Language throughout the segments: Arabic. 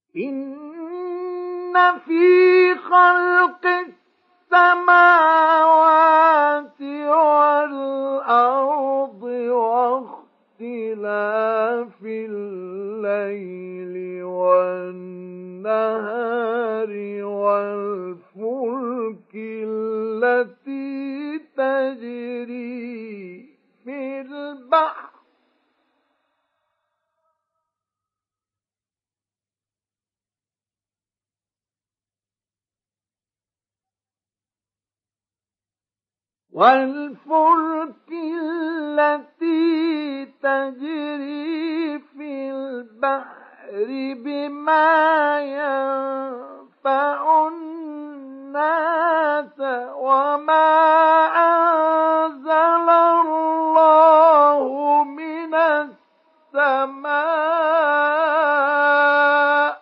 إن في خلق السماوات والأرض واختلاف الليل والنهار والفلك التي تجري في البحر بما ينفع الناس وما أنزل الله من السماء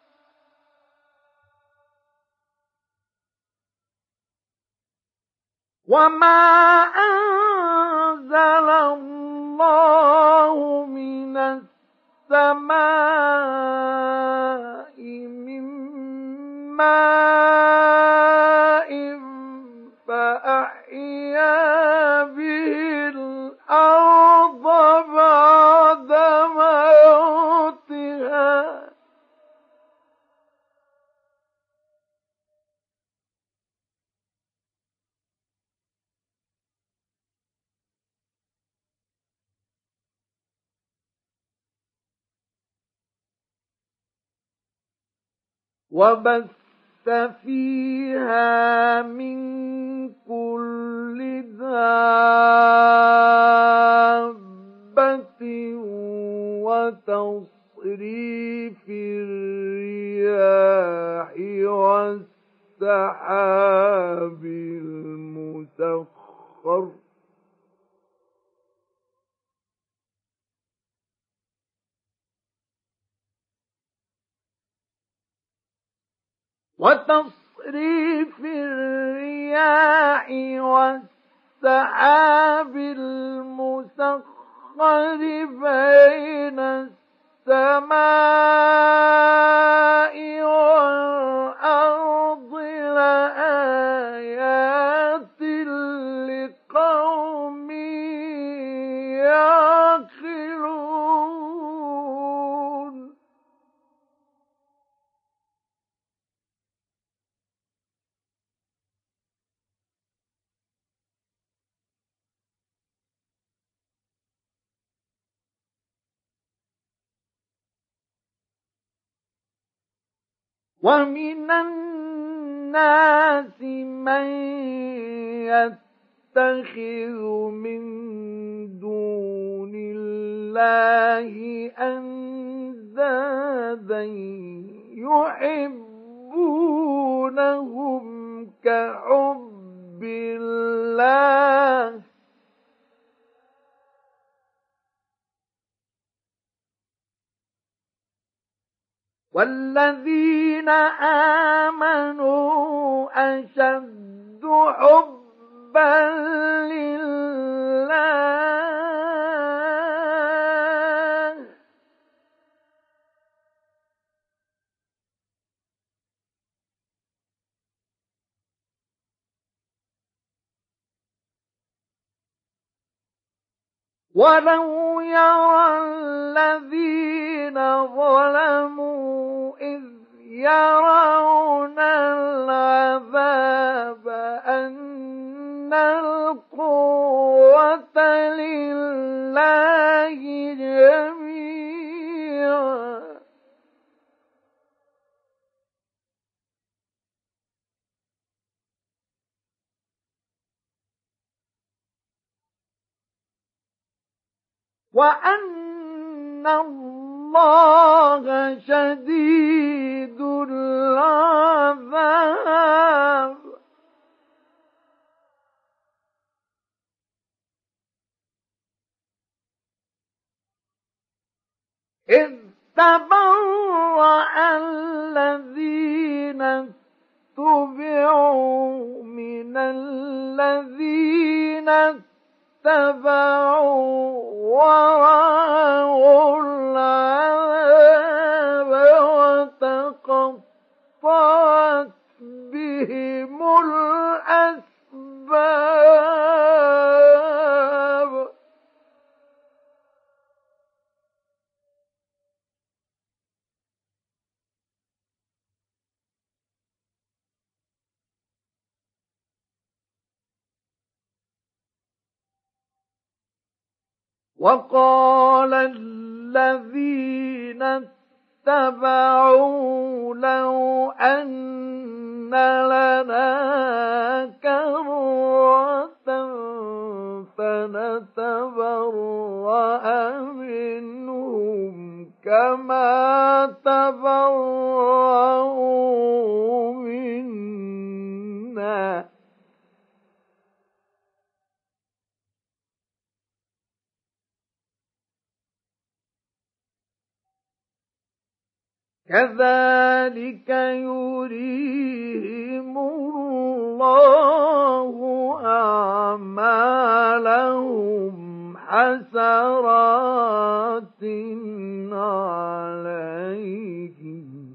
من ماء فأحيا به الأرض بعد موتها وبث فيها من كل دابة وتصريف الرياح والسحاب المسخر بين السماء والأرض لآيات لقوم يعقلون ومن الناس من يتخذ من دون الله أندادا يحبونهم كحب الله والذين آمنوا أشد حبا لله ولو يرى الذين ظلموا إذ يرون العذاب أن القوة لله جميعا وأن الله شديد العذاب إذ تبرأ الذين اتبعوا من الذين اتبعوا ورأوا العذاب وقال الذين اتبعوا لو أن لنا كرة فنتبرأ منهم كما تبرأوا منا كذلك يريهم الله أعمالهم حسرات عليهم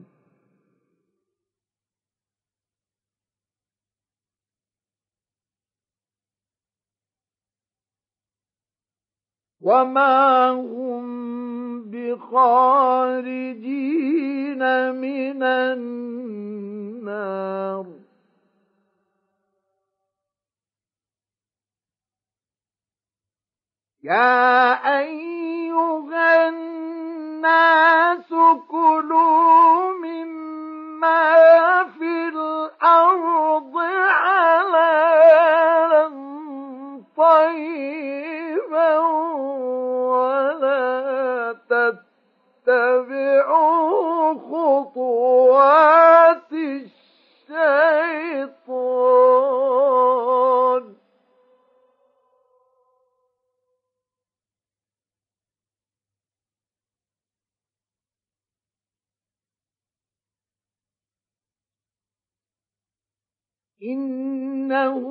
وما هم بخارجين من النار يا أيها الناس كلوا مما في الأرض حلالا طيبا ولا تتبعوا خطوات الشيطان إنه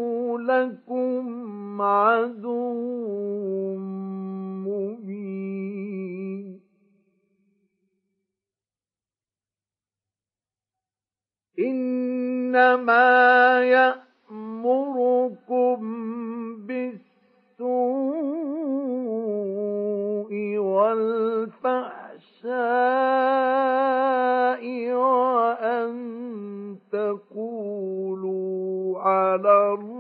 لكم عدو مبين إنما يأمركم بالسوء والفحشاء وأن تقولوا على